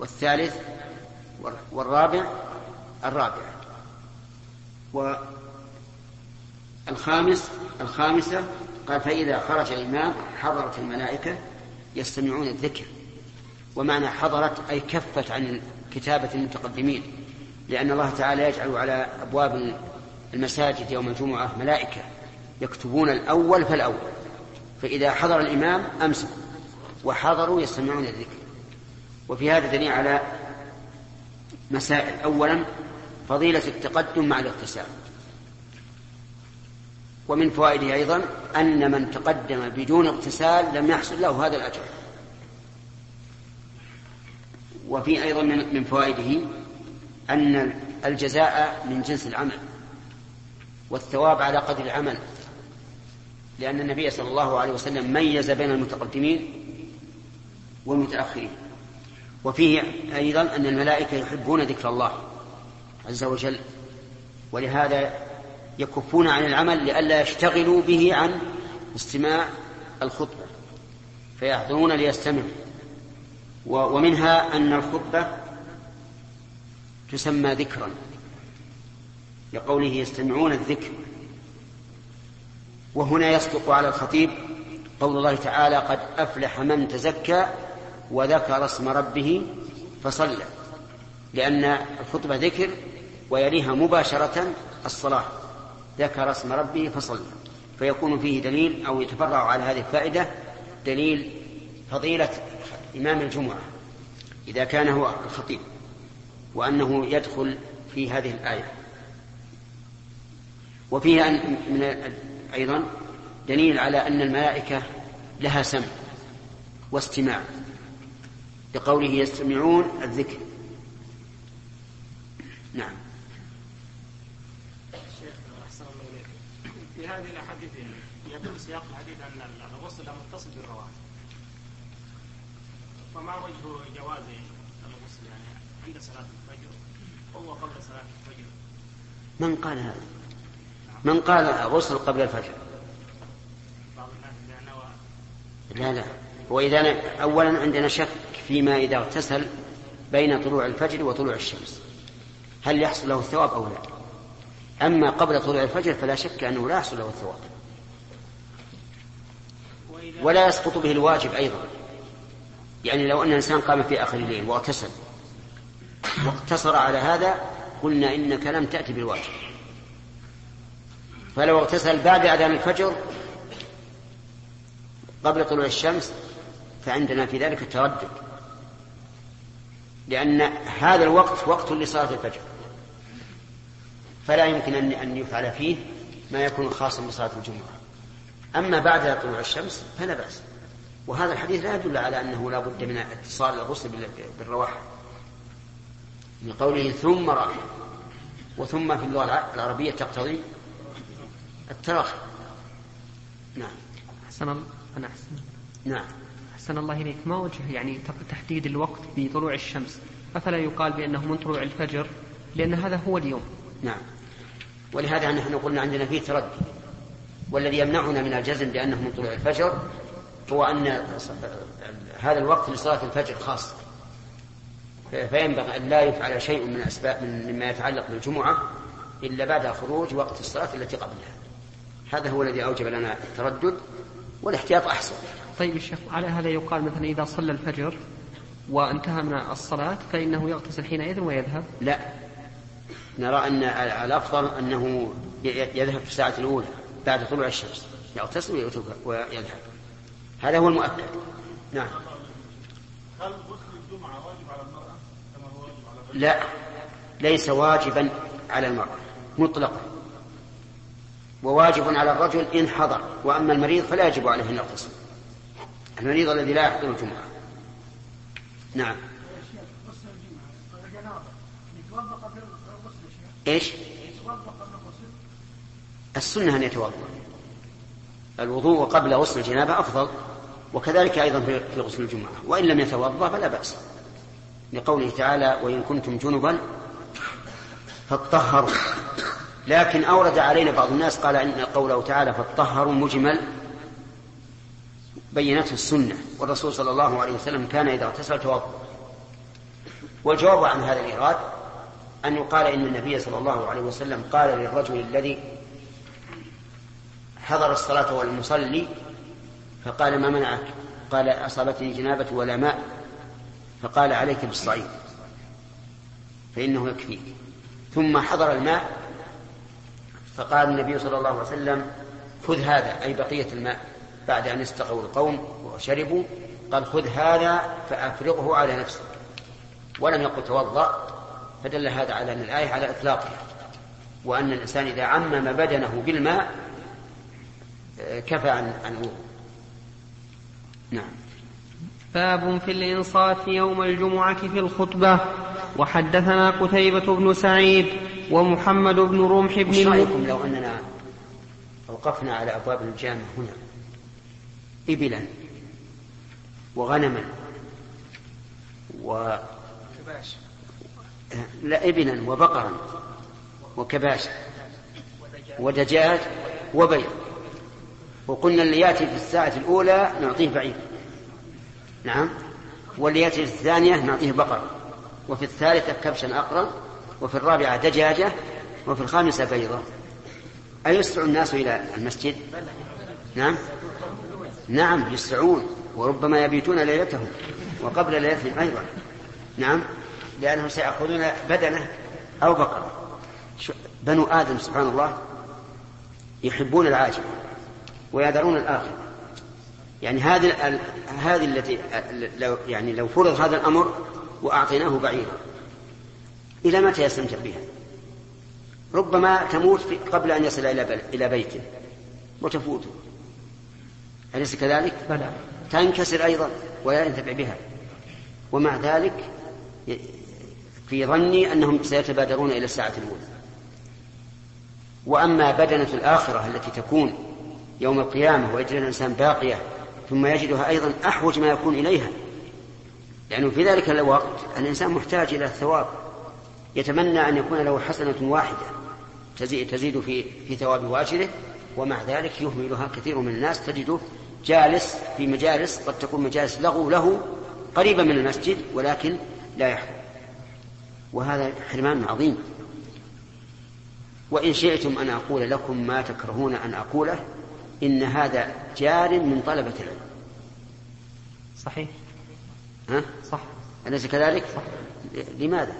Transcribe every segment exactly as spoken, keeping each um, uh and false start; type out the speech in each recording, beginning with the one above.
والثالث والرابع الرابع، والخامس الخامسة قال فإذا خرج الإمام حضرت الملائكة يستمعون الذكر. ومعنى حضرت أي كفت عن كتابة المتقدمين، لأن الله تعالى يجعل على أبواب المساجد يوم الجمعة ملائكة يكتبون الأول فالأول، فإذا حضر الإمام أمسكوا وحضروا يستمعون الذكر. وفي هذا دليل على مسائل: أولا فضيلة التقدم مع الاغتسال، ومن فوائده أيضا أن من تقدم بدون اغتسال لم يحصل له هذا الأجر. وفي أيضا من فوائده أن الجزاء من جنس العمل والثواب على قدر العمل، لأن النبي صلى الله عليه وسلم ميز بين المتقدمين والمتأخرين. وفيه أيضا أن الملائكة يحبون ذكر الله عز وجل، ولهذا يكفون عن العمل لئلا يشتغلوا به عن استماع الخطبة، فيحضرون ليستمعوا. ومنها أن الخطبة تسمى ذكرا لقوله يستمعون الذكر. وهنا يصدق على الخطيب قول الله تعالى قد أفلح من تزكى وذكر اسم ربه فصلى، لأن الخطبة ذكر ويليها مباشرة الصلاة، ذكر اسم ربه فصلى، فيكون فيه دليل أو يتفرع على هذه الفائدة دليل فضيلة إمام الجمعة إذا كان هو الخطيب، وأنه يدخل في هذه الآية. وفيها أن من أيضا دليل على أن الملائكة لها سمع واستماع لقوله يستمعون الذكر. نعم. شيخ أحسن الله إليك، في هذه الأحاديث يدل سياق الحديث أن الغسل متصل بالرواتب، فما وجه جواز الغسل يعني عند صلاة الفجر أو قبل صلاة الفجر؟ من قال هذا؟ من قال غسل قبل الفجر؟ لا لا، وإذا أولا عندنا شك فيما إذا اغتسل بين طلوع الفجر وطلوع الشمس هل يحصل له الثواب أو لا. أما قبل طلوع الفجر فلا شك أنه لا يحصل له الثواب، ولا يسقط به الواجب أيضا. يعني لو أن الإنسان قام في آخر الليل واغتسل واقتصر على هذا قلنا إنك لم تأتي بالواجب. فلو اغتسل بعد أذان الفجر قبل طلوع الشمس فعندنا في ذلك التردد، لأن هذا الوقت وقت لصلاة الفجر، فلا يمكن أن يفعل فيه ما يكون خاصا بصلاة الجمعة. أما بعد طلوع الشمس فلا بأس. وهذا الحديث لا يدل على أنه لا بد من اتصال الغسل بالرواح، من قوله ثم راح، وثم في اللغة العربية تقتضي التراخي. نعم. أحسن الله. أنا أحسن. نعم. أحسن الله إليك، ما وجه يعني تحديد الوقت بطلوع الشمس؟ أفلا يقال بأنه من طلوع الفجر، لأن هذا هو اليوم. نعم. ولهذا نحن قلنا عندنا فيه تردد، والذي يمنعنا من الجزم بأنه من طلوع الفجر هو أن هذا الوقت لصلاة الفجر خاص، فينبغي أن لا يفعل شيء من أسباب مما يتعلق بالجمعة إلا بعد خروج وقت الصلاة التي قبلها. هذا هو الذي أوجب لنا التردد، والاحتياط أحسن. طيب الشيخ، على هذا يقال مثلا إذا صلى الفجر وانتهى من الصلاة فإنه يغتسل حينئذ ويذهب؟ لا، نرى أن الأفضل أنه يذهب في الساعة الأولى بعد طلوع الشمس، يغتسل ويذهب، هذا هو المؤكد. نعم. هل غسل الجمعة واجب على المرأة كما هو واجب على الرجل؟ لا، ليس واجبا على المرأة مطلقا، وواجب على الرجل إن حضر، وأما المريض فلا يجب عليه أن يغتسل، المريض الذي لا يحضر الجمعة. نعم. إيش؟ السنة أن يتوضأ، الوضوء قبل غسل الجنابة أفضل، وكذلك أيضا في غسل الجمعة، وإن لم يتوضأ فلا بأس، لقوله تعالى وإن كنتم جنبا فاطهروا. لكن أورد علينا بعض الناس قال إن قوله تعالى فاطهروا مجمل بينته السنة، والرسول صلى الله عليه وسلم كان إذا اغتسل توضأ، والجواب عن هذا الإيراد أن يقال إن النبي صلى الله عليه وسلم قال للرجل الذي حضر الصلاة والمصلي فقال ما منعك؟ قال أصابتني جنابة ولا ماء، فقال عليك بالصعيد فإنه يكفيك. ثم حضر الماء فقال النبي صلى الله عليه وسلم خذ هذا، أي بقية الماء بعد أن استقوا القوم وشربوا، قال خذ هذا فأفرغه على نفسك، ولم يقل توضأ، فدل هذا على أن الآية على إطلاقها، وأن الإنسان إذا عمم بدنه بالماء كفى عن الوضوء. نعم. باب في الإنصات يوم الجمعة في الخطبة. وحدثنا قتيبة بن سعيد ومحمد بن رمح بن وش رأيكم لو أننا أوقفنا على أبواب الجامع هنا إبلا وغنما و لا إبلا وبقرا وكباش ودجاج وبيض، وقلنا اللي يأتي في الساعة الأولى نعطيه بعيد، نعم، واللي يأتي في الثانية نعطيه بقر، وفي الثالثة كبشا أقرا، وفي الرابعة دجاجة، وفي الخامسة بيضة. أيسرع الناس إلى المسجد؟ نعم نعم يسرعون، وربما يبيتون ليلتهم وقبل ليلتهم أيضا، نعم، لأنهم سيأخذون بدنه أو بقرة. بنو آدم سبحان الله يحبون العاجل ويذرون الآخر. يعني هذه هذه التي لو يعني لو فرض هذا الأمر وأعطيناه بعيرا إلى متى يستمتع بها؟ ربما تموت قبل أن يصل إلى بيته وتفوته، أليس كذلك؟ بلى. تنكسر أيضا ولا ينتفع بها. ومع ذلك في ظني أنهم سيتبادرون إلى الساعة الأولى. وأما بدنة الآخرة التي تكون يوم القيامة ويجد الإنسان باقية ثم يجدها أيضا أحوج ما يكون إليها، لأنه في ذلك الوقت الإنسان محتاج إلى الثواب، يتمنى أن يكون له حسنة واحدة تزيد في في ثواب واجره، ومع ذلك يهملها كثير من الناس. تجده جالس في مجالس قد تكون مجالس لغو له قريبة من المسجد ولكن لا يحضر، وهذا حرمان عظيم. وإن شئتم أن أقول لكم ما تكرهون أن أقوله، إن هذا جار من طلبة العلم. صحيح. ها؟ صح. أليس كذلك؟ صح. لماذا؟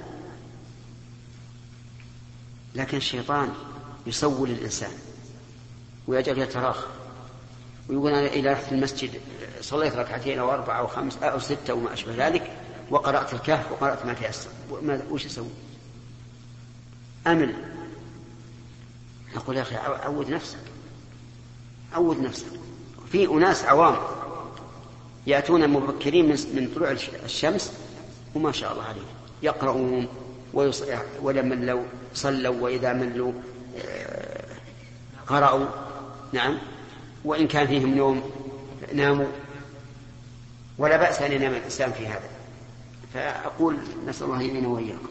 لكن الشيطان يسول الإنسان ويجعل يتراخى ويقول أنا إذا رحت المسجد صليت ركعتين أو أربعة أو خمس أو ستة وما أشبه ذلك وقرأت الكهف وقرأت ما تيسر، وش يسوي؟ أمل. نقول يا أخي عود نفسك، عود نفسك. في أناس عوام يأتون مبكرين من طلوع الشمس وما شاء الله عليهم يقرؤون ولمن صلوا وإذا ملوا قرأوا، نعم، وإن كان فيهم نوم ناموا، ولا بأس أن ينام الإنسان في هذا. فأقول نسأل الله يمين وإياكم.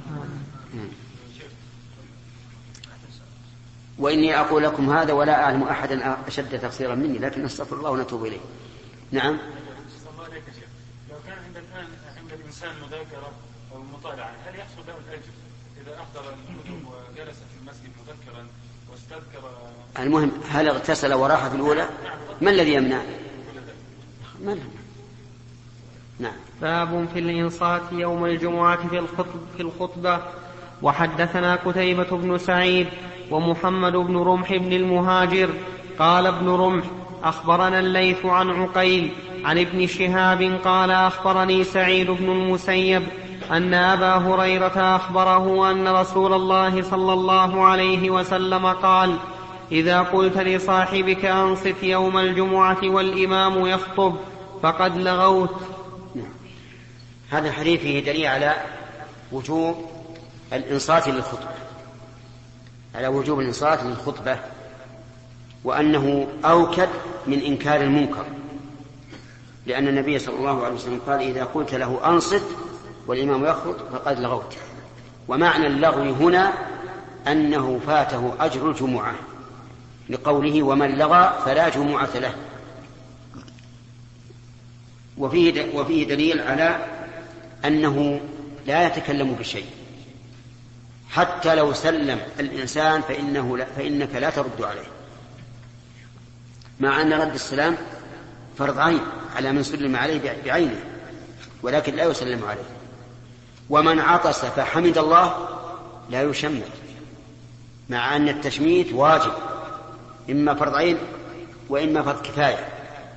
وإني أقول لكم هذا ولا أعلم أحدا أشد تقصيرا مني، لكن أستغفر الله ونتوب إليه. نعم. لو كان عند الآن عند الإنسان مذاكرة أو مطالعة، هل يحصل له الأجر إذا أحضر الكتب وجلس في المسجد مذكرا واستذكر؟ المهم هل اغتسل وراح في الأولى؟ ما الذي يمنع؟ ما نعم. باب في الإنصات يوم الجمعة في في الخطبة. وحدثنا قتيبة بن سعيد ومحمد بن رمح بن المهاجر قال ابن رمح أخبرنا الليث عن عقيل عن ابن شهاب قال أخبرني سعيد بن المسيب أن أبا هريرة أخبره أن رسول الله صلى الله عليه وسلم قال: إذا قلت لصاحبك أنصت يوم الجمعة والإمام يخطب فقد لغوت. هذا الحديث فيه دليل على وجوب الإنصات للخطبة، على وجوب الإنصات للخطبة، وأنه أوكد من إنكار المنكر، لأن النبي صلى الله عليه وسلم قال: إذا قلت له أنصت والإمام يخطب فقد لغوت. ومعنى اللغو هنا أنه فاته أجر الجمعة، لقوله: ومن لغى فلا جمعة له. وفيه وفيه دليل على أنه لا يتكلم بشيء، حتى لو سلم الإنسان فإنه لا فإنك لا ترد عليه، مع أن رد السلام فرض عين على من سلم عليه بعينه، ولكن لا يسلم عليه. ومن عطس فحمد الله لا يشمت، مع أن التشميت واجب، إما فرض عين وإما فرض كفاية.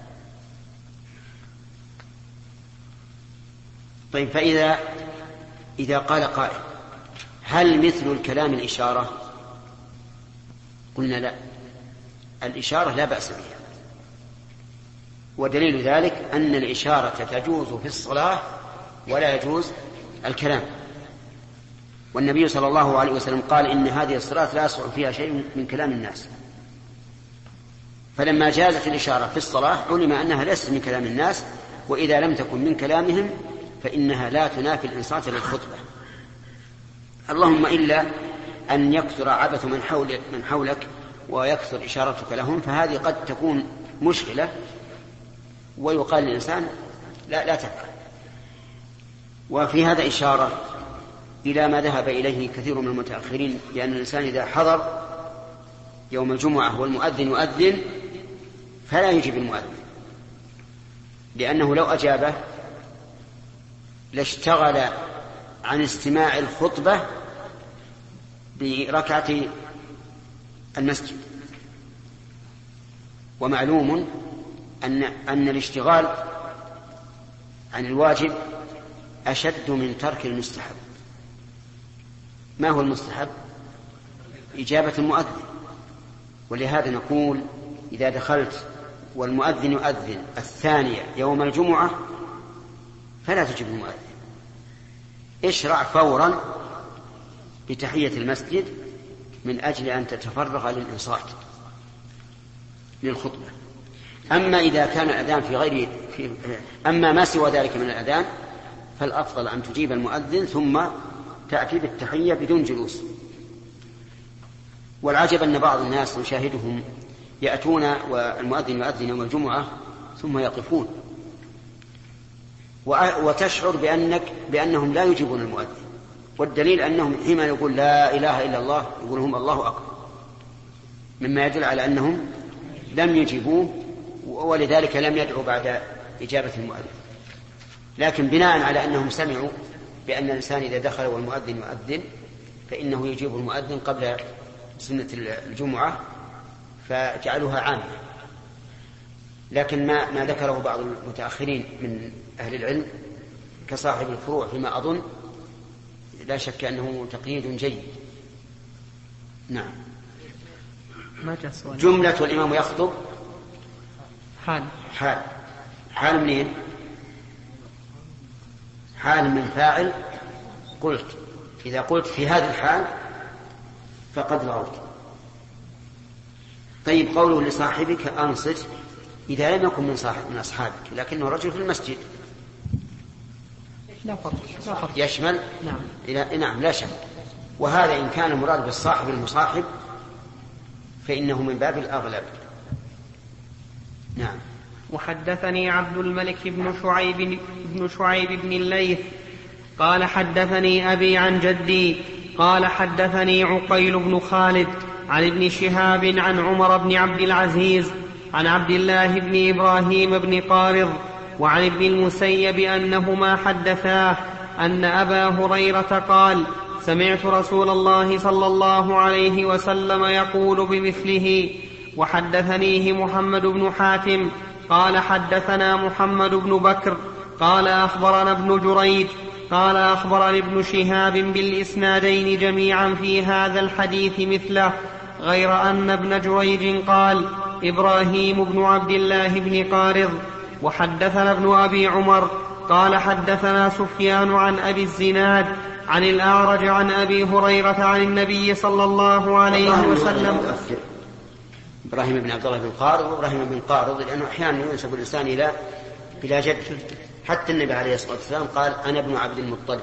طيب، فإذا إذا قال قائل: هل مثل الكلام الإشارة؟ قلنا لا، الإشارة لا بأس بها، ودليل ذلك أن الإشارة تجوز في الصلاة ولا يجوز الكلام. والنبي صلى الله عليه وسلم قال: إن هذه الصلاة لا يصح فيها شيء من كلام الناس. فلما جازت الإشارة في الصلاة علم أنها ليست من كلام الناس، وإذا لم تكن من كلامهم فإنها لا تنافي الإنصات للخطبة، اللهم إلا أن يكثر عبث من حولك, من حولك ويكثر إشارتك لهم، فهذه قد تكون مشكلة، ويقال للإنسان لا, لا تفعل. وفي هذا إشارة إلى ما ذهب إليه كثير من المتأخرين، لأن الإنسان إذا حضر يوم الجمعة والمؤذن يؤذن فلا يجيب المؤذن، لأنه لو أجابه لاشتغل عن استماع الخطبة بركعة المسجد. ومعلوم أن, أن الاشتغال عن الواجب أشد من ترك المستحب. ما هو المستحب؟ إجابة المؤذن. ولهذا نقول: إذا دخلت والمؤذن يؤذن الثانية يوم الجمعة فلا تجب المؤذن، اشرع فورا بتحية المسجد من أجل أن تتفرغ للإنصات للخطبة. أما إذا كان الأذان في غير في أما ما سوى ذلك من الأذان فالأفضل أن تجيب المؤذن ثم تأتي بالتحية بدون جلوس. والعجب أن بعض الناس نشاهدهم يأتون والمؤذن يؤذن يوم الجمعة ثم يقفون، وتشعر بأنك بأنهم لا يجيبون المؤذن، والدليل أنهم حين يقول لا إله إلا الله يقول هم الله أكبر، مما يدل على أنهم لم يجيبوه، ولذلك لم يدعوا بعد إجابة المؤذن. لكن بناء على أنهم سمعوا بأن الإنسان إذا دخل والمؤذن يؤذن فإنه يجيب المؤذن قبل سنة الجمعة فجعلوها عامة. لكن ما, ما ذكره بعض المتأخرين من أهل العلم كصاحب الفروع فيما أظن لا شك أنه تقييد جيد. نعم. جملة والإمام يخطب حال حال حال منين؟ حال من فاعل قلت. إذا قلت في هذه الحال فقد لغوت. طيب، قوله لصاحبك أنصت إذا لم يكن من صاحب من أصحابك لكنه رجل في المسجد لا فرق. لا فرق. يشمل نعم. إلى نعم لا شك. وهذا إن كان المراد بالصاحب المصاحب فإنه من باب الأغلب. نعم. وحدثني عبد الملك بن شعيب بن شعيب بن الليث قال حدثني أبي عن جدي قال حدثني عقيل بن خالد عن ابن شهاب عن عمر بن عبد العزيز عن عبد الله بن إبراهيم بن قارض وعن ابن المسيب أنهما حدثاه أن أبا هريرة قال سمعت رسول الله صلى الله عليه وسلم يقول بمثله. وحدثنيه محمد بن حاتم قال حدثنا محمد بن بكر قال أخبرنا ابن جريج قال أخبرني ابن شهاب بالإسنادين جميعا في هذا الحديث مثله، غير أن ابن جريج قال إبراهيم بن عبد الله بن قارض. وحدثنا ابن أبي عمر قال حدثنا سفيان عن أبي الزناد عن الأعرج عن أبي هريرة عن النبي صلى الله عليه وسلم. إبراهيم بن عبد الله بن قارض وإبراهيم بن قارض لأنه أحيانا ينسب الإنسان إلى إلى جد، حتى النبي عليه الصلاة والسلام قال أنا ابن عبد المطلب،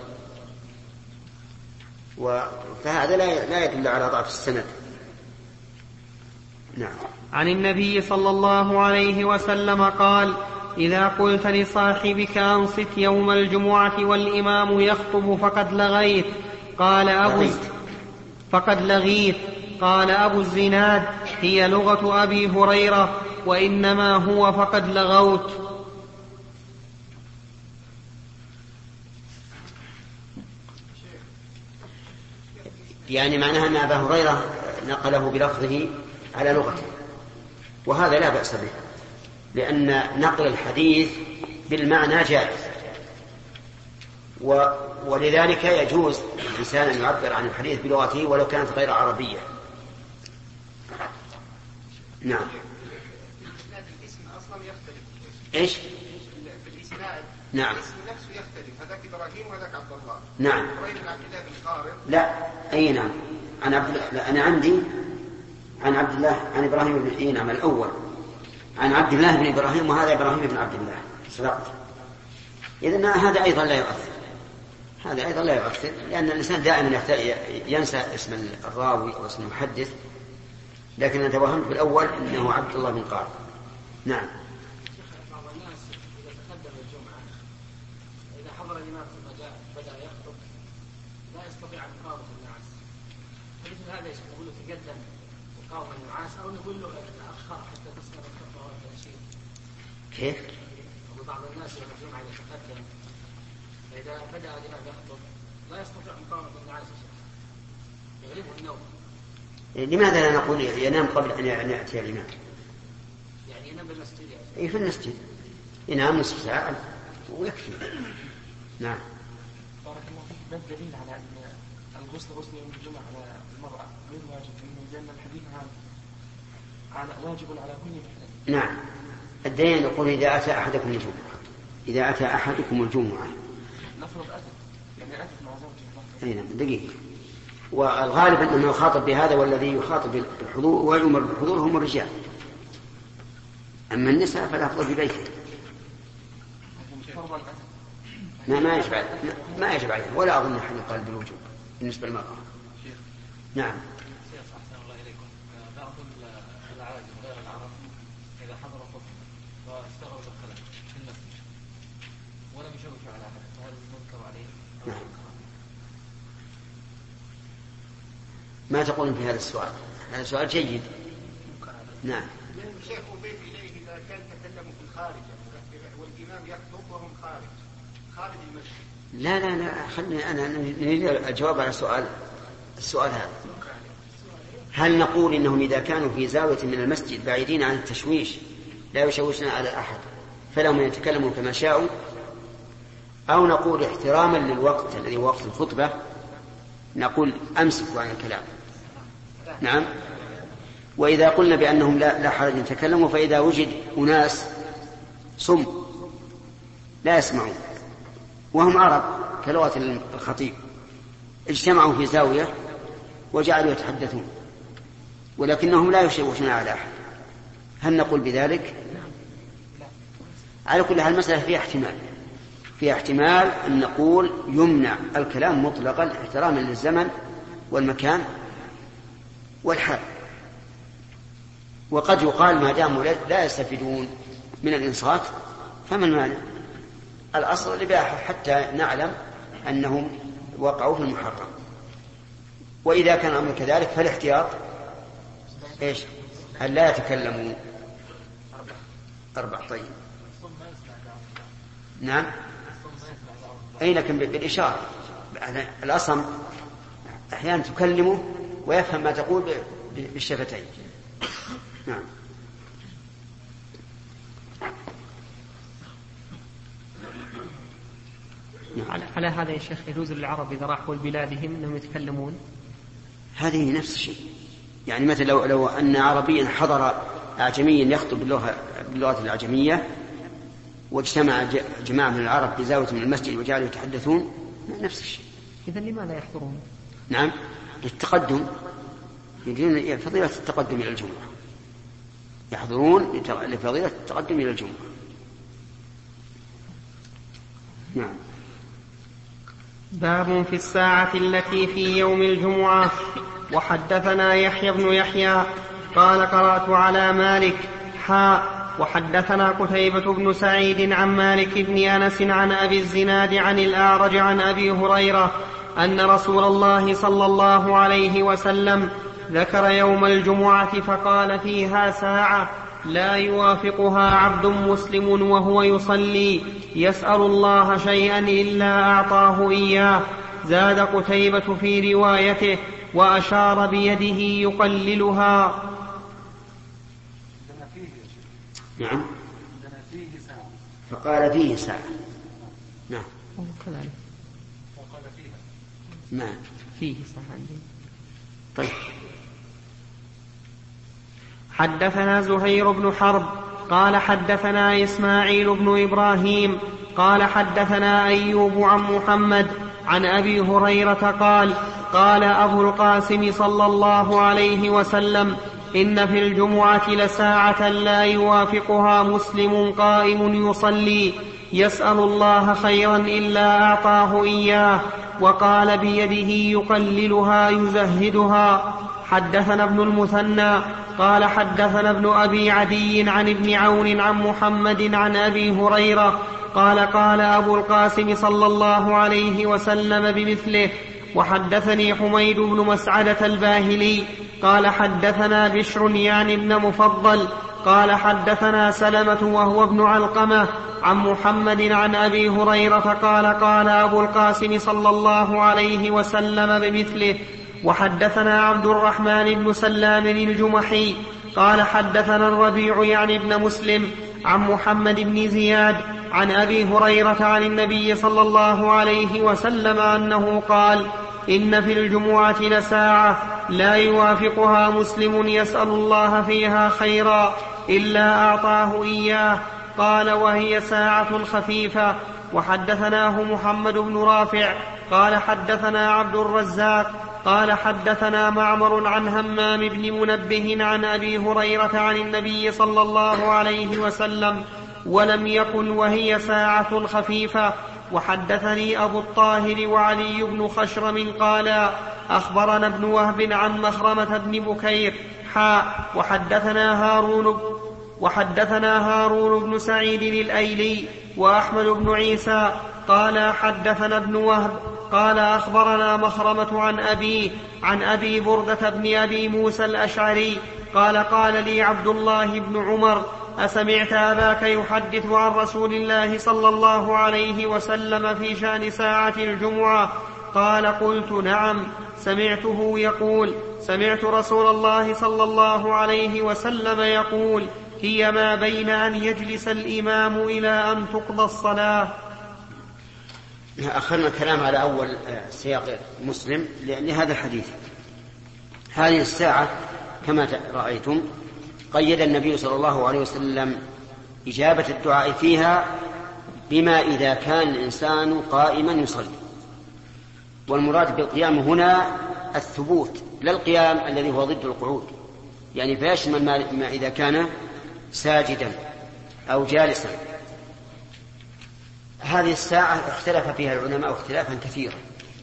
فهذا لا لا يدل على ضعف السند. نعم. عن النبي صلى الله عليه وسلم قال إذا قلت لصاحبك أنصت يوم الجمعة والإمام يخطب فقد لغيت. قال أبو فقد لغيت قال أبو الزناد: هي لغة أبي هريرة، وإنما هو فقد لغوت. يعني معناها أن أبا هريرة نقله بلفظه على لغته، وهذا لا بأس به، لأن نقل الحديث بالمعنى جائز، و... ولذلك يجوز الإنسان أن يعبر عن الحديث بلغته ولو كانت غير عربية. نعم. الاسم أصلا يختلف. إيش؟ في الإسناد. نعم. الاسم نفسه يختلف، هذاك إبراهيم وهذاك عبد الله. نعم. إبراهيم بن عبد الله بن قارن. لا، أي نعم. عن عبد لا أنا عندي عن عبد الله عن إبراهيم بن إيه نعم الأول عن عبد الله بن إبراهيم، وهذا إبراهيم بن عبد الله. صدقت. إذن هذا أيضا لا يؤثر، هذا أيضا لا يؤثر، لأن الإنسان دائما ينسى اسم الراوي أو اسم المحدث، لكن أنا توهمت بالأول إنه عبد الله بن قارن. نعم. بعض الناس إذا تقدم الجمعة إذا حضر الإمام ثم جاء بدأ يخطب لا يستطيع أن يقاوم الناس، فمثل هذا يقول له تقدم وقاوم الناس، أو نقول له تأخر حتى تسمع الخطبة والتنشيد. كيف؟ بعض الناس يوم الجمعة يتقدم فإذا بدأ الإمام يخطب لا يستطيع مقاومة الناس، يغلبه النوم. لماذا لا نقول ينام قبل أن يأتي الإمام؟ يعني ينام بالمسجد يعني. أي في المسجد ينام نصف ساعة ويكفي. نعم. بارك الله فيك. ما الدليل على أن الغسل غسل يوم الجمعة على المرأة غير واجب؟ لأن الحديث هذا على واجب على كل محدث. نعم. الدليل يقول إذا أتى أحدكم الجمعة إذا أتى أحدكم الجمعة نفرض أتى يعني أتت مع زوجته. أي نعم. دقيقة. والغالب أنه يخاطب بهذا، والذي يخاطب بالحضور ويؤمر بالحضور هم الرجال، أما النساء فالأفضل في بيته. ما ما يجب ما يجب عليه، ولا أظن أحد يقال بالوجوب بالنسبة للمرأة. نعم. أحسن الله إليكم. بعض الأعاجم غير العرب إذا حضر خطبة واستغرب الكلام في المسجد ولم يشوش على أحد، فهل يذكر عليه؟ نعم. ما تقولون في هذا السؤال؟ هذا سؤال جيد. نعم. الشيخ أضيف إليه إذا كان تكلموا في الخارج والإمام يخطب وهم خارج خارج المسجد. لا لا لا خلني أنا نريد الجواب على السؤال السؤال هذا. هل نقول إنهم إذا كانوا في زاوية من المسجد بعيدين عن التشويش لا يشوشنا على أحد فلهم يتكلموا كما شاءوا، أو نقول احتراما للوقت الذي هو وقت الخطبة نقول أمسكوا عن الكلام؟ نعم. وإذا قلنا بأنهم لا, لا حرج يتكلموا، فإذا وجد أناس صم لا يسمعون وهم عرب كلغة الخطيب اجتمعوا في زاوية وجعلوا يتحدثون ولكنهم لا يشوشون على أحد، هل نقول بذلك؟ على كل حال المسألة فيها احتمال فيها احتمال أن نقول يمنع الكلام مطلقا احتراما للزمن والمكان والحال، وقد يقال ما داموا لا يستفيدون من الإنصات فما المانع؟ الأصل الإباحة حتى نعلم أنهم وقعوا في المحرم، وإذا كان الأمر كذلك فالاحتياط إيش؟ أن لا يتكلموا. أربع. طيب. نعم. أي لكن بالإشارة الأصم أحيانا تكلمه ويفهم ما تقول بالشفتين. نعم. على, على هذا يا شيخ يجوز للعرب إذا راحوا لبلادهم أنهم يتكلمون؟ هذه نفس الشيء، يعني مثل لو, لو أن عربيا حضر أعجميا يخطب باللغة, باللغة الأعجمية واجتمع جماعة من العرب بزاوية من المسجد وجعلوا يتحدثون نفس الشيء. إذن لماذا يحضرون؟ نعم. للتقدم، يجرون فضيلة التقدم إلى الجمعة، يحضرون لفضيلة التقدم إلى الجمعة. نعم. باب في الساعة التي في يوم الجمعة. وحدثنا يحيى بن يحيى قال قرأت على مالك حاء وحدثنا قتيبة بن سعيد عن مالك بن أنس عن أبي الزناد عن الأعرج عن أبي هريرة أن رسول الله صلى الله عليه وسلم ذكر يوم الجمعة فقال فيها ساعة لا يوافقها عبد مسلم وهو يصلي يسأل الله شيئا إلا أعطاه إياه. زاد قتيبة في روايته وأشار بيده يقللها. نعم. فقال فيه ساعة. نعم. كذلك. فقال فيها. نعم. فيه ساعة. طيب. حدثنا زهير بن حرب قال حدثنا إسماعيل بن إبراهيم قال حدثنا أيوب عن محمد عن أبي هريرة قال قال أبو القاسم صلى الله عليه وسلم إن في الجمعة لساعة لا يوافقها مسلم قائم يصلي يسأل الله خيرا إلا أعطاه إياه. وقال بيده يقللها يزهدها. حدثنا ابن المثنى قال حدثنا ابن أبي عدي عن ابن عون عن محمد عن أبي هريرة قال قال أبو القاسم صلى الله عليه وسلم بمثله. وحدثني حميد بن مسعدة الباهلي قال حدثنا بشر يعني ابن مفضل قال حدثنا سلمة وهو ابن علقمة عن محمد عن أبي هريرة قال قال أبو القاسم صلى الله عليه وسلم بمثله. وحدثنا عبد الرحمن بن سلام الجمحي قال حدثنا الربيع يعني ابن مسلم عن محمد بن زياد عن أبي هريرة عن النبي صلى الله عليه وسلم أنه قال إن في الجمعة لساعة لا يوافقها مسلم يسأل الله فيها خيرا إلا أعطاه إياه. قال وهي ساعة خفيفة. وحدثناه محمد بن رافع قال حدثنا عبد الرزاق قال حدثنا معمر عن همام بن منبه عن أبي هريرة عن النبي صلى الله عليه وسلم ولم يكن وهي ساعة خفيفة. وحدثني أبو الطاهر وعلي بن خشرم قال أخبرنا ابن وهب عن مخرمة بن بكير حاء وحدثنا هارون وحدثنا هارون بن سعيد الأيلي وأحمد بن عيسى قال حدثنا ابن وهب قال أخبرنا مخرمة عن أبي عن أبي بردة بن أبي موسى الأشعري قال قال لي عبد الله بن عمر أسمعت أباك يحدث عن رسول الله صلى الله عليه وسلم في شأن ساعة الجمعة؟ قال قلت نعم سمعته يقول سمعت رسول الله صلى الله عليه وسلم يقول هي ما بين أن يجلس الإمام إلى أن تقضى الصلاة. أخرنا الكلام على أول سياق مسلم لأن هذا الحديث. هذه الساعة كما رأيتم قيد النبي صلى الله عليه وسلم إجابة الدعاء فيها بما إذا كان الإنسان قائما يصلي. والمراد بالقيام هنا الثبوت لا القيام الذي هو ضد القعود، يعني فيشمل ما إذا كان ساجدا أو جالسا. هذه الساعة اختلف فيها العلماء اختلافا كثيرا،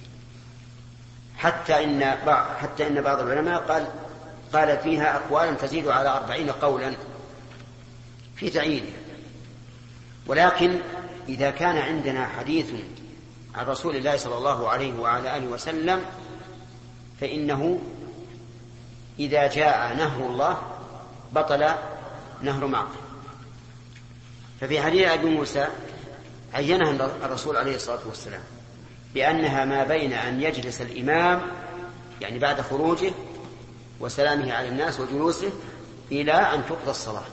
حتى إن بعض حتى إن بعض العلماء قال قال فيها أقوالا تزيد على أربعين قولا في تعيينها. ولكن إذا كان عندنا حديث عن رسول الله صلى الله عليه وعلى آله وسلم فإنه إذا جاء نهر الله بطل نهر معقل. ففي حديث أبي موسى عينها الرسول عليه الصلاة والسلام بأنها ما بين أن يجلس الإمام يعني بعد خروجه وسلامه على الناس وجلوسه إلى أن تقضى الصلاة.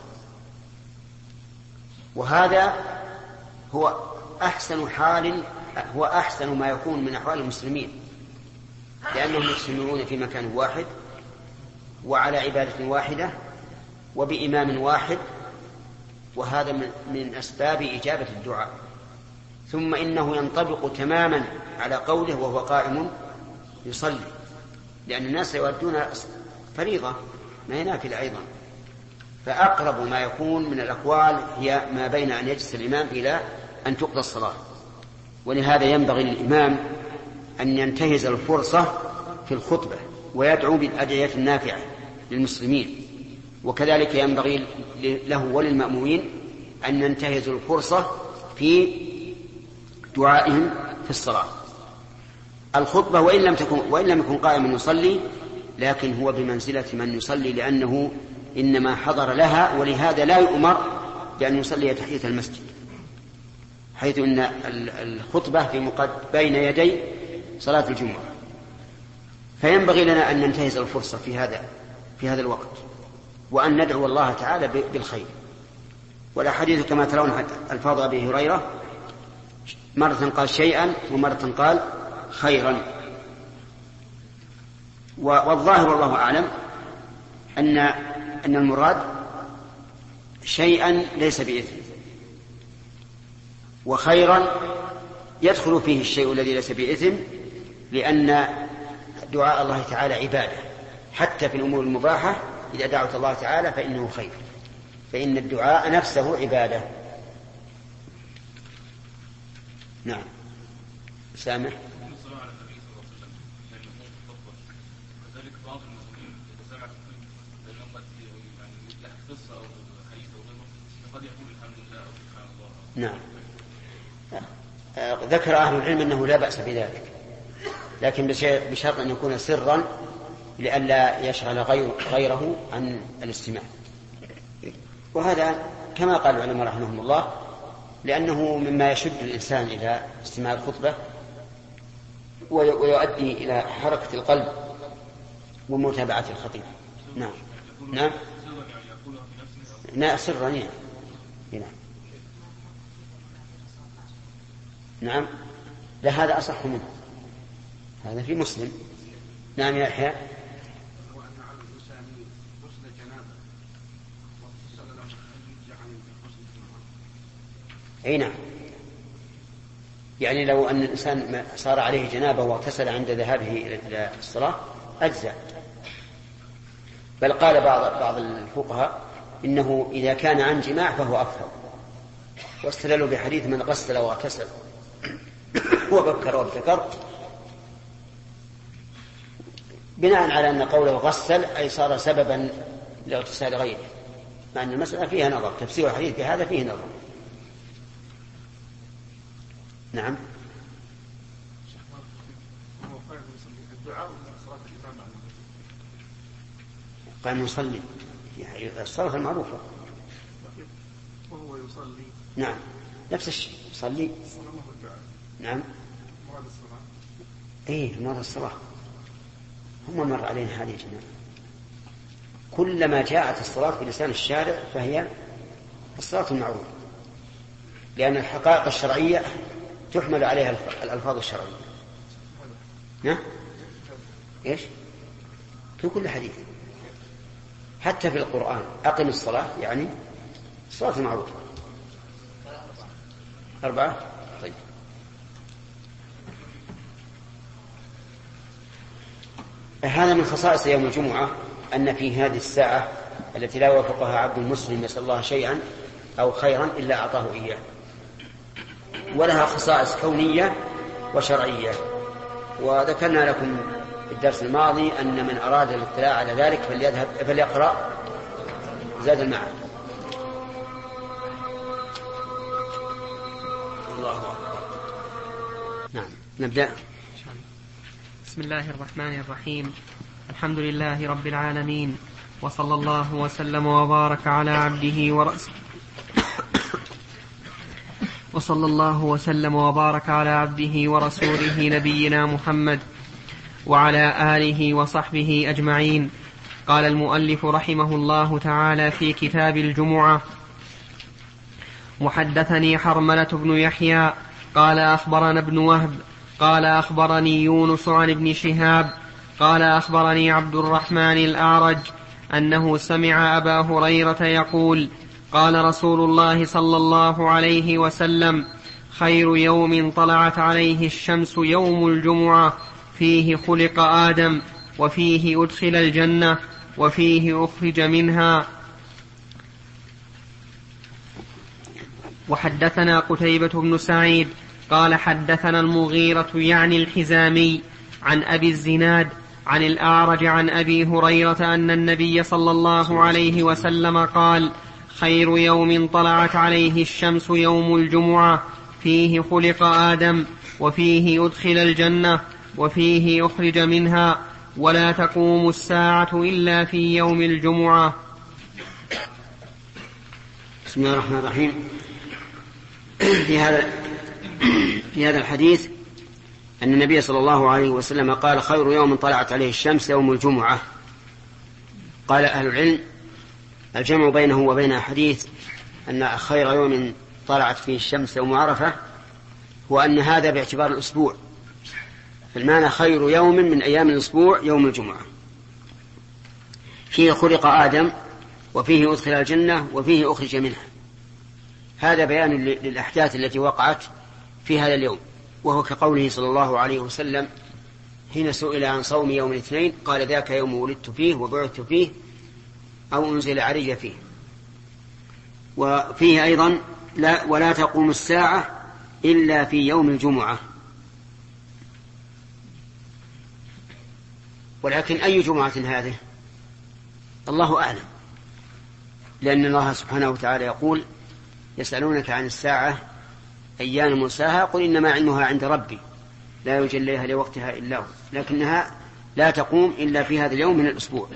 وهذا هو أحسن حال هو أحسن ما يكون من أحوال المسلمين، لأنهم يجتمعون في مكان واحد وعلى عبادة واحدة وبإمام واحد، وهذا من أسباب إجابة الدعاء. ثم إنه ينطبق تماما على قوله وهو قائم يصلي، لأن الناس يودون فريضة ما هي نافلة أيضا. فأقرب ما يكون من الأقوال هي ما بين أن يجلس الإمام إلى أن تقضى الصلاة. ولهذا ينبغي للإمام أن ينتهز الفرصة في الخطبة ويدعو بالأدعية النافعة للمسلمين، وكذلك ينبغي له وللمأمومين أن ننتهز الفرصة في دعائهم في الصلاة. الخطبة وإن لم تكن وإن لم يكن قائما يصلي، لكن هو بمنزلة من يصلي، لأنه إنما حضر لها، ولهذا لا يؤمر بأن يصلي تحية المسجد، حيث أن الخطبة في مقد بين يدي صلاة الجمعة. فينبغي لنا أن ننتهز الفرصة في هذا في هذا الوقت، وأن ندعو الله تعالى بالخير. والأحاديث كما ترون ألفاظ أبي هريرة، مرة قال شيئا ومرة قال خيرا. والظاهر والله أعلم أن أن المراد شيئا ليس بإثم، وخيرا يدخل فيه الشيء الذي ليس بإثم، لأن دعاء الله تعالى عبادة، حتى في الأمور المباحة إذا دعوت الله تعالى فإنه خير، فإن الدعاء نفسه عبادة. نعم. سامح. نعم. ذكر أهل العلم أنه لا بأس بذلك، لكن بشرط أن يكون سرا لئلا يشغل غير غيره عن الاستماع. وهذا كما قال العلماء رحمهم الله، لأنه مما يشد الإنسان إلى استماع الخطبة ويؤدي إلى حركة القلب ومتابعة الخطيب. نعم. نعم. نعم سرا. نعم. نعم. لا هذا أصح منه، هذا في مسلم. نعم يا يحيى. أي نعم، يعني لو أن الإنسان صار عليه جنابة واغتسل عند ذهابه إلى الصلاة أجزاء. بل قال بعض بعض الفقهاء إنه إذا كان عن جماع فهو أفضل، واستدلوا بحديث من غسل واغتسل وبكر وابتكر، بناء على أن قوله غسل أي صار سببا لاغتسال غيره، مع أن المسألة فيها نظر، تفسير الحديث بهذا فيه نظر. نعم. قام يصلي الصلاة المعروفة وهو يصلي. نعم نفس الشيء يصلي. نعم. ايه مرة الصلاة هم مر علينا هذه الجماعة. كلما جاءت الصلاة بلسان الشارع فهي الصلاة المعروفة، لأن الحقائق الشرعية تحمل عليها الألفاظ الشرعية. نعم. إيش؟ في كل حديث، حتى في القرآن أقم الصلاة يعني الصلاة المعروفة. أربعة. طيب. هذا من خصائص يوم الجمعة، أن في هذه الساعة التي لا وفقها عبد المسلم يسأل الله شيئا أو خيرا إلا أعطاه إياه، ولها خصائص كونية وشرعية. وذكرنا لكم في الدرس الماضي أن من أراد الاطلاع على ذلك فليذهب فليقرأ زاد المعاد. الله أكبر. نعم نبدأ. بسم الله الرحمن الرحيم. الحمد لله رب العالمين، وصلى الله وسلم وبارك على عبده ورسوله وصلى الله وسلم وبارك على عبده ورسوله نبينا محمد وعلى آله وصحبه أجمعين. قال المؤلف رحمه الله تعالى في كتاب الجمعة: وحدثني حرملة بن يحيى قال أخبرنا ابن وهب قال أخبرني يونس عن ابن شهاب قال أخبرني عبد الرحمن الأعرج أنه سمع أبا هريرة يقول: قال رسول الله صلى الله عليه وسلم: خير يوم طلعت عليه الشمس يوم الجمعة، فيه خلق آدم، وفيه أدخل الجنة، وفيه أخرج منها. وحدثنا قتيبة بن سعيد قال حدثنا المغيرة يعني الحزامي عن أبي الزناد عن الأعرج عن أبي هريرة أن النبي صلى الله عليه وسلم قال: خير يوم طلعت عليه الشمس يوم الجمعة، فيه خلق آدم، وفيه يدخل الجنة، وفيه يخرج منها، ولا تقوم الساعة إلا في يوم الجمعة. بسم الله الرحمن الرحيم. في هذا في هذا الحديث أن النبي صلى الله عليه وسلم قال: خير يوم طلعت عليه الشمس يوم الجمعة. قال أهل العلم: الجمع بينه وبين حديث أن خير يوم طلعت فيه الشمس يوم عرفة هو أن هذا باعتبار الأسبوع، فالمعنى خير يوم من أيام الأسبوع يوم الجمعة، فيه خلق آدم، وفيه أدخل الجنة، وفيه أخرج منها. هذا بيان للأحداث التي وقعت في هذا اليوم، وهو كقوله صلى الله عليه وسلم حين سئل عن صوم يوم الاثنين قال: ذاك يوم ولدت فيه وبعثت فيه أو أنزل علي فيه. وفيه أيضا: لا ولا تقوم الساعة إلا في يوم الجمعة. ولكن أي جمعة هذه؟ الله أعلم، لأن الله سبحانه وتعالى يقول: يسألونك عن الساعة أيان مرساها، قل إنما علمها عند ربي لا يجليها لوقتها إلا هو، لكنها لا تقوم إلا في هذا اليوم من الأسبوع.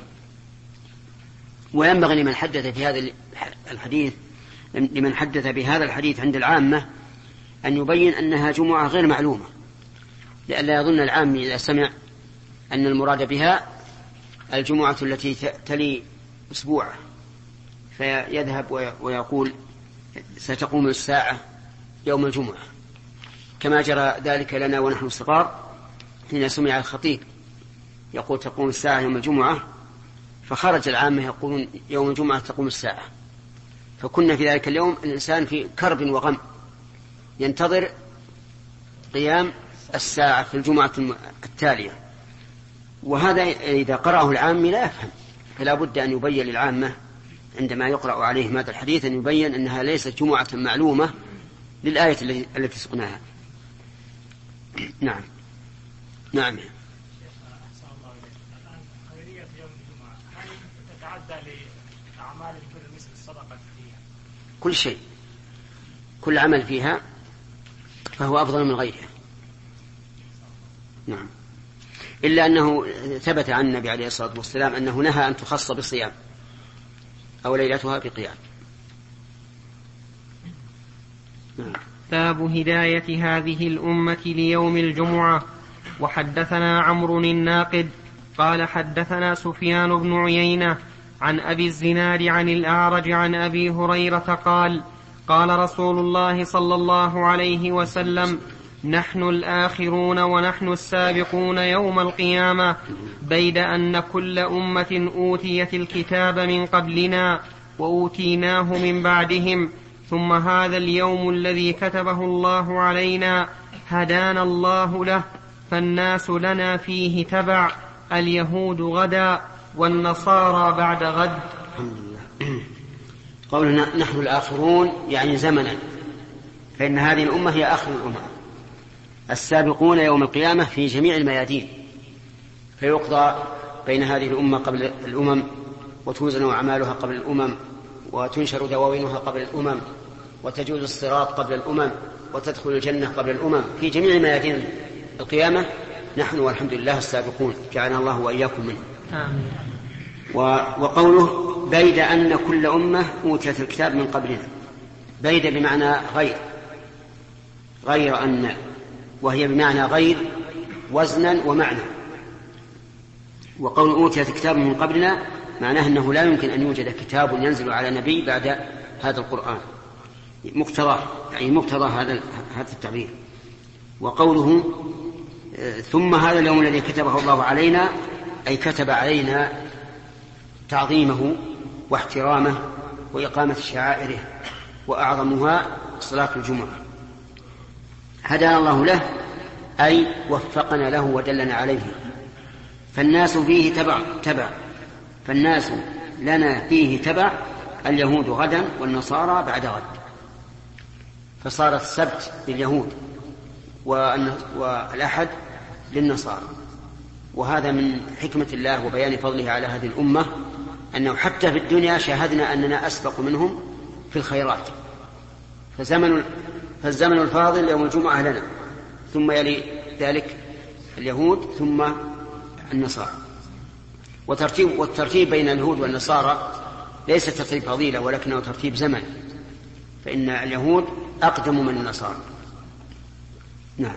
وينبغي لمن حدث في هذا الحديث لمن حدث بهذا الحديث عند العامة أن يبين أنها جمعة غير معلومة، لئلا يظن العام إذا سمع أن المراد بها الجمعة التي تلي أسبوع فيذهب ويقول ستقوم الساعة يوم الجمعة، كما جرى ذلك لنا ونحن صغار حين سمع الخطيب يقول تقوم الساعة يوم الجمعة، فخرج العامة يقولون يوم الجمعة تقوم الساعة، فكنا في ذلك اليوم الإنسان في كرب وغم ينتظر قيام الساعة في الجمعة التالية. وهذا إذا قرأه العامي لا يفهم، فلا بد أن يبين للعامة عندما يقرأ عليهم هذا الحديث أن يبين أنها ليست جمعة معلومة للآية التي سقناها. نعم نعم. خيرية يوم الجمعة هل تتعدى لأعمال البر مثل الصدقة فيها؟ كل شيء، كل عمل فيها فهو أفضل من غيرها. نعم، إلا أنه ثبت عن النبي عليه الصلاة والسلام أنه نهى أن تخص بالصيام أو ليلتها بقيام. نعم. باب هداية هذه الأمة ليوم الجمعة. وحدثنا عمرو الناقد قال حدثنا سفيان بن عيينة عن أبي الزناد عن الأعرج عن أبي هريرة قال: قال رسول الله صلى الله عليه وسلم: نحن الآخرون ونحن السابقون يوم القيامة، بيد أن كل أمة أوتيت الكتاب من قبلنا وأوتيناه من بعدهم، ثم هذا اليوم الذي كتبه الله علينا هدانا الله له، فالناس لنا فيه تبع، اليهود غدا والنصارى بعد غد. الحمد لله. قولنا نحن الآخرون يعني زمنا، فإن هذه الأمة هي آخر الأمة، السابقون يوم القيامة في جميع الميادين، فيقضى بين هذه الأمة قبل الأمم، وتوزن أعمالها قبل الأمم، وتنشر دواوينها قبل الأمم، وتجوز الصراط قبل الأمم، وتدخل الجنة قبل الأمم، في جميع ميادين القيامة نحن والحمد لله السابقون، جعلنا الله وإياكم منه. آمين. وقوله بيد أن كل أمة أوتيت الكتاب من قبلنا، بيد بمعنى غير، غير أن، وهي بمعنى غير وزنا ومعنى. وقول أوتيت الكتاب من قبلنا معناه أنه لا يمكن أن يوجد كتاب ينزل على نبي بعد هذا القرآن، مقتضى يعني مقتضى هذا هذا التعبير. وقوله ثم هذا اليوم الذي كتبه الله علينا، أي كتب علينا تعظيمه واحترامه وإقامة شعائره، وأعظمها صلاة الجمعة. هدانا الله له أي وفقنا له ودلنا عليه، فالناس فيه تبع تبع فالناس لنا فيه تبع، اليهود غدا والنصارى بعد غد. فصار السبت لليهود والأحد للنصارى. وهذا من حكمة الله وبيان فضله على هذه الأمة، أنه حتى في الدنيا شاهدنا أننا أسبق منهم في الخيرات. فزمن فالزمن الفاضل يوم الجمعة لنا، ثم يلي ذلك اليهود، ثم النصارى. وترتيب والترتيب بين اليهود والنصارى ليس ترتيب فضيلة، ولكنه ترتيب زمن، فإن اليهود أقدم من النصارى. نعم.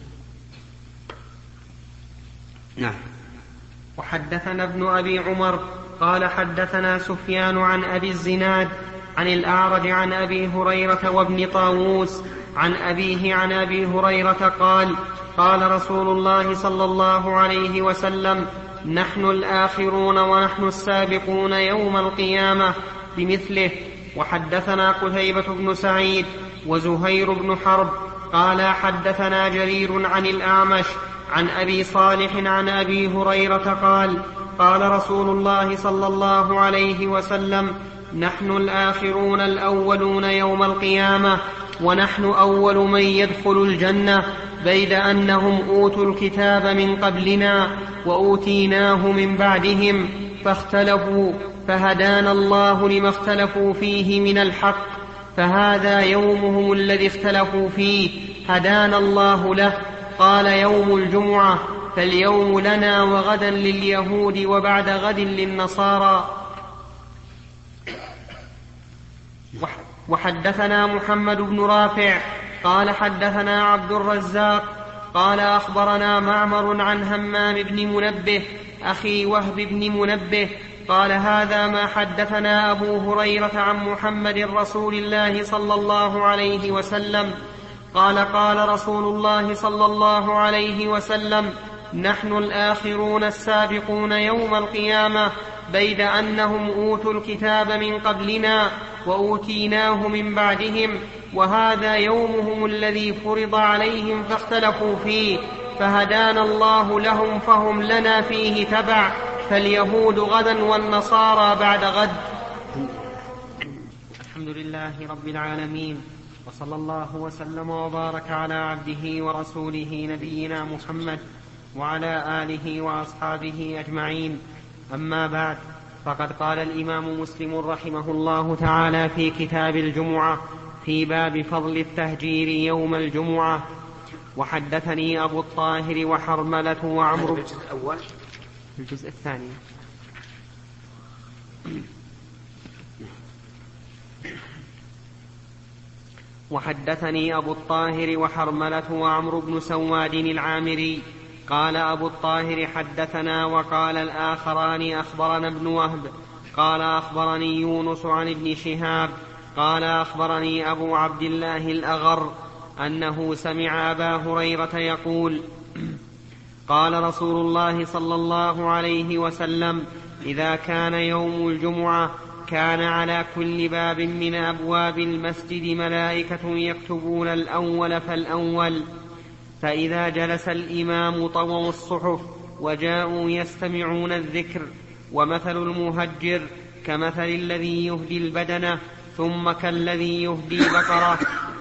نعم. وحدثنا ابن أبي عمر قال حدثنا سفيان عن أبي الزناد عن الأعرج عن أبي هريرة وابن طاووس عن أبيه عن أبي هريرة قال قال رسول الله صلى الله عليه وسلم: نحن الآخرون ونحن السابقون يوم القيامة بمثله. وحدثنا قتيبة بن سعيد وزهير بن حرب قال حدثنا جرير عن الأعمش عن أبي صالح عن أبي هريرة قال قال رسول الله صلى الله عليه وسلم: نحن الآخرون الأولون يوم القيامة، ونحن أول من يدخل الجنة، بيد أنهم أوتوا الكتاب من قبلنا وأوتيناه من بعدهم فاختلفوا، فهدانا الله لما اختلفوا فيه من الحق، فهذا يومهم الذي اختلفوا فيه هدانا الله له. قال: يوم الجمعة، فاليوم لنا وغدا لليهود وبعد غد للنصارى. وحدثنا محمد بن رافع قال حدثنا عبد الرزاق قال أخبرنا معمر عن همام بن منبه أخي وهب بن منبه قال: هذا ما حدثنا أبو هريرة عن محمد رسول الله صلى الله عليه وسلم قال: قال رسول الله صلى الله عليه وسلم: نحن الآخرون السابقون يوم القيامة، بيد أنهم أوتوا الكتاب من قبلنا وأوتيناه من بعدهم، وهذا يومهم الذي فرض عليهم فاختلفوا فيه، فهدانا الله لهم فهم لنا فيه تبع، فاليهود غدا والنصارى بعد غد. الحمد لله رب العالمين، وصلى الله وسلم وبارك على عبده ورسوله نبينا محمد وعلى آله وأصحابه أجمعين. أما بعد، فقد قال الإمام مسلم رحمه الله تعالى في كتاب الجمعة في باب فضل التهجير يوم الجمعة: وحدثني أبو الطاهر وحرملة وعمرو. الجزء الأول الجزء الثاني. وحدثني أبو الطاهر وحرملة وعمرو بن سواد العامري قال أبو الطاهر: حدثنا، وقال الآخران: أخبرنا ابن وهب قال أخبرني يونس عن ابن شهاب قال أخبرني أبو عبد الله الأغر أنه سمع أبا هريرة يقول: قال رسول الله صلى الله عليه وسلم: إذا كان يوم الجمعة كان على كل باب من أبواب المسجد ملائكة يكتبون الأول فالأول، فإذا جلس الإمام طووا الصحف وجاءوا يستمعون الذكر. ومثل المهجر كمثل الذي يهدي البدنة ثم كالذي يهدي بقرة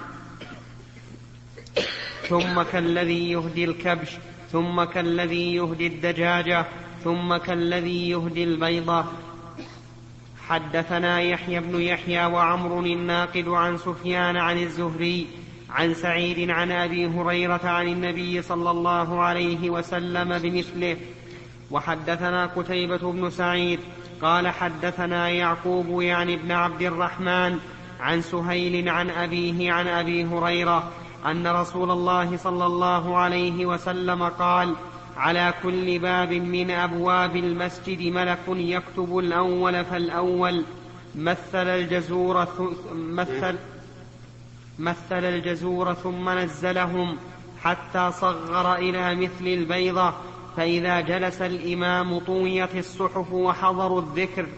ثم كالذي يهدي الكبش ثم كالذي يهدي الدجاجة ثم كالذي يهدي البيضة. حدثنا يحيى بن يحيى وعمر الناقد عن سفيان عن الزهري عن سعيد عن أبي هريرة عن النبي صلى الله عليه وسلم بمثله. وحدثنا قتيبة بن سعيد قال حدثنا يعقوب يعني ابن عبد الرحمن عن سهيل عن أبيه عن أبي هريرة أن رسول الله صلى الله عليه وسلم قال: على كل باب من أبواب المسجد ملك يكتب الأول فالأول. مثل الجزور مثل مثل الجزور ثم نزلهم حتى صغر إلى مثل البيضة، فإذا جلس الإمام طويت الصحف وحضروا الذكر.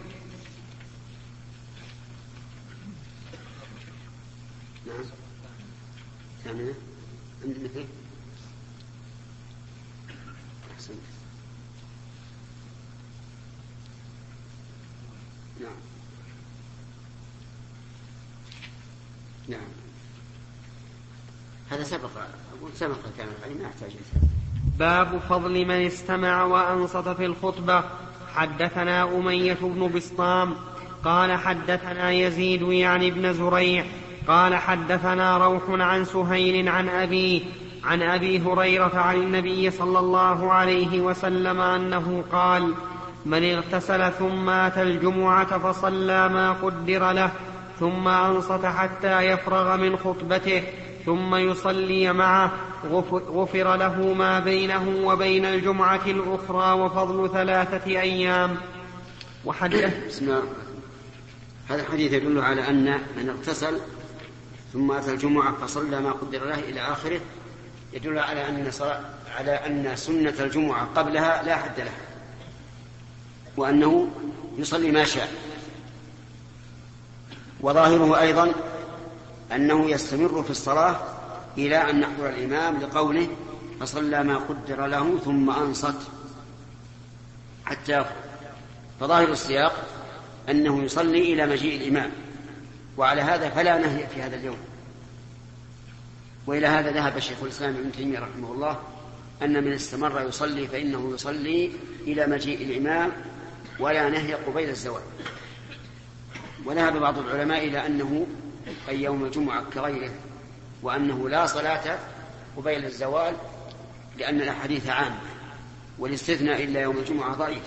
نعم. عندنا كيف؟ نعم. نعم. هذا سبق أقول سبق كان العلم ما يحتاج. باب فضل من استمع وأنصت في الخطبة. حدثنا أمية بن بسطام قال حدثنا يزيد يعني ابن زريع قال حدثنا روح عن سهيل عن أبيه عن أبي هريرة عن النبي صلى الله عليه وسلم أنه قال: من اغتسل ثم أتى الجمعة فصلى ما قدر له ثم أنصت حتى يفرغ من خطبته ثم يصلي معه غفر له ما بينه وبين الجمعة الأخرى وفضل ثلاثة أيام. وحدث بسم الله. هذا الحديث يدل على أن من اغتسل ثم أتى الجمعة فصلى ما قدر له إلى آخره يدل على أن, على أن سنة الجمعة قبلها لا حد لها، وأنه يصلي ما شاء. وظاهره أيضا أنه يستمر في الصلاة إلى أن يحضر الإمام لقوله فصلى ما قدر له ثم أنصت حتى يفرغ. فظاهر السياق أنه يصلي إلى مجيء الإمام، وعلى هذا فلا نهي في هذا اليوم. وإلى هذا ذهب شيخ الإسلام ابن تيمية رحمه الله أن من استمر يصلي فإنه يصلي إلى مجيء الإمام ولا نهي قبيل الزوال. وذهب بعض العلماء إلى أنه أي يوم الجمعة كغيره، وأنه لا صلاة قبيل الزوال لأن الأحاديث عامة، والاستثناء إلا يوم الجمعة ضعيف.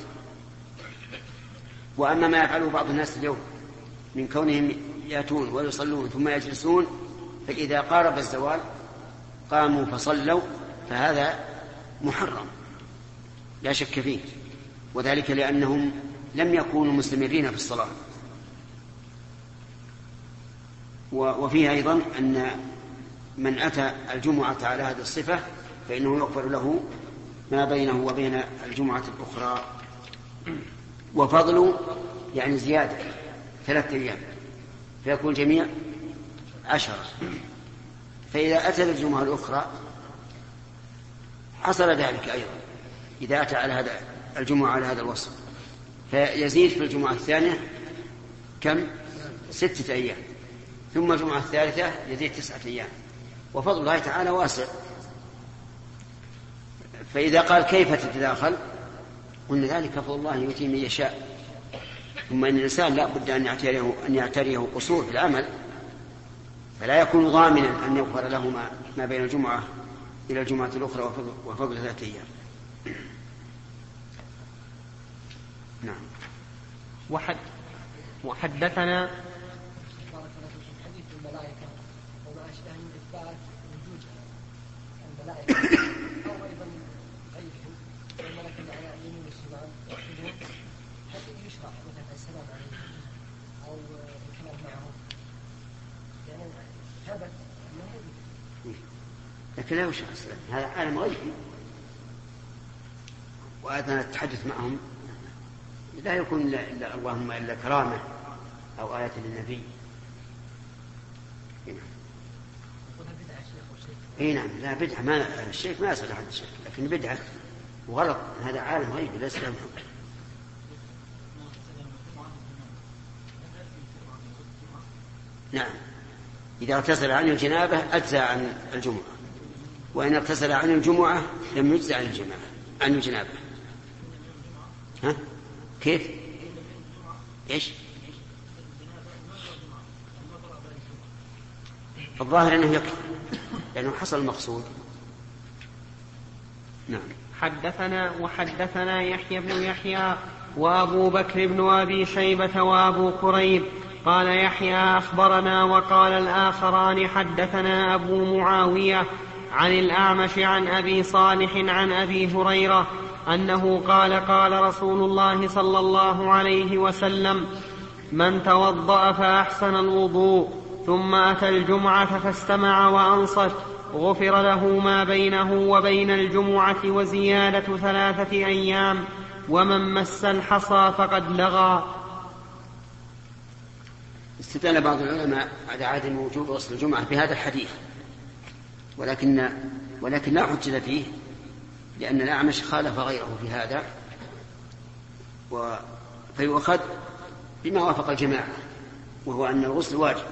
وأما ما يفعله بعض الناس اليوم من كونهم يأتون ويصلون ثم يجلسون فإذا قارب الزوال قاموا فصلوا، فهذا محرم لا شك فيه، وذلك لأنهم لم يكونوا مستمرين في الصلاة. وفيه أيضا أن من أتى الجمعة على هذه الصفة فإنه يغفر له ما بينه وبين الجمعة الأخرى. وفضل يعني زيادة ثلاثة أيام فيكون جميع عشرة. فإذا أتى الجمعة الأخرى حصل ذلك أيضا إذا أتى على هذا الجمعة على هذا الوصف، فيزيد في الجمعة الثانية كم؟ ستة أيام، ثم الجمعة الثالثة يزيد تسعة أيام. وفضل الله تعالى واسع. فإذا قال كيف تتداخل قلنا ذلك فضل الله يؤتيه من يشاء. ثم إن الإنسان لا بد أن يعتريه, أن يعتريه قصور في العمل، فلا يكون ضامنا أن يغفر له ما, ما بين الجمعة إلى الجمعة الأخرى وفضل ثلاثة أيام. نعم. وحد وحدثنا حديث الملائكة وما أشبه من إثبات وجود الملائكة أو أيضا غيرهم الملائكة على يمين الشمال يحفظون، هل يشرع مثلا السلام عليهم أو الكلام معهم؟ يعني ثبت أنه لكن لا يشرع السلام، هذا عالم غيبي، وأيضا التحدث معهم لا يكون إلا اللهم إلا كرامة أو آية للنبي. اي نعم، لا بدعة، ما الشيخ ما يصل حد الشيخ، لكن بدعة وغلط، هذا عالم غيبي ليس له حكم. نعم، إذا اغتسل عن الجنابة أجزى عن الجمعة، وإن اغتسل عن الجمعة لم يجزى عن الجماعة عن الجنابة. ها كيف؟ ايش؟ الظاهر أنه يكفي لأنه حصل المقصود. نعم. حدثنا وحدثنا يحيى بن يحيى وأبو بكر بن أبي شيبة وأبو كريب قال يحيى أخبرنا وقال الآخران حدثنا أبو معاوية عن الأعمش عن أبي صالح عن أبي هريرة أنه قال قال رسول الله صلى الله عليه وسلم: من توضأ فأحسن الوضوء ثم أتى الجمعة فاستمع وأنصت غفر له ما بينه وبين الجمعة وزيادة ثلاثة أيام، ومن مس الحصى فقد لغى. استدل بعض العلماء على عدم وجوب غسل الجمعة بهذا الحديث، ولكن ولكن لا حجة فيه، لأن الأعمش خالف غيره في هذا، فيؤخذ بما وافق الجماعة، وهو أن الغسل واجب.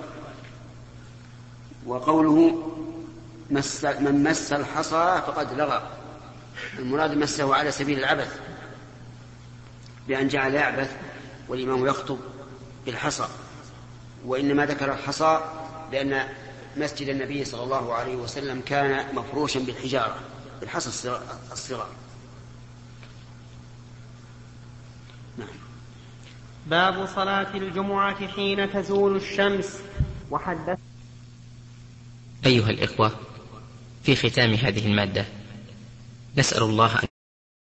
وقوله مس من مس الحصى فقد لغى، المراد مسه على سبيل العبث، بأن جعل يعبث والإمام يخطب بالحصى. وإنما ذكر الحصى لأن مسجد النبي صلى الله عليه وسلم كان مفروشا بالحجارة، بالحصى الصغار. نعم. باب صلاة الجمعة حين تزول الشمس. وحدث أيها الإخوة، في ختام هذه المادة نسأل الله أن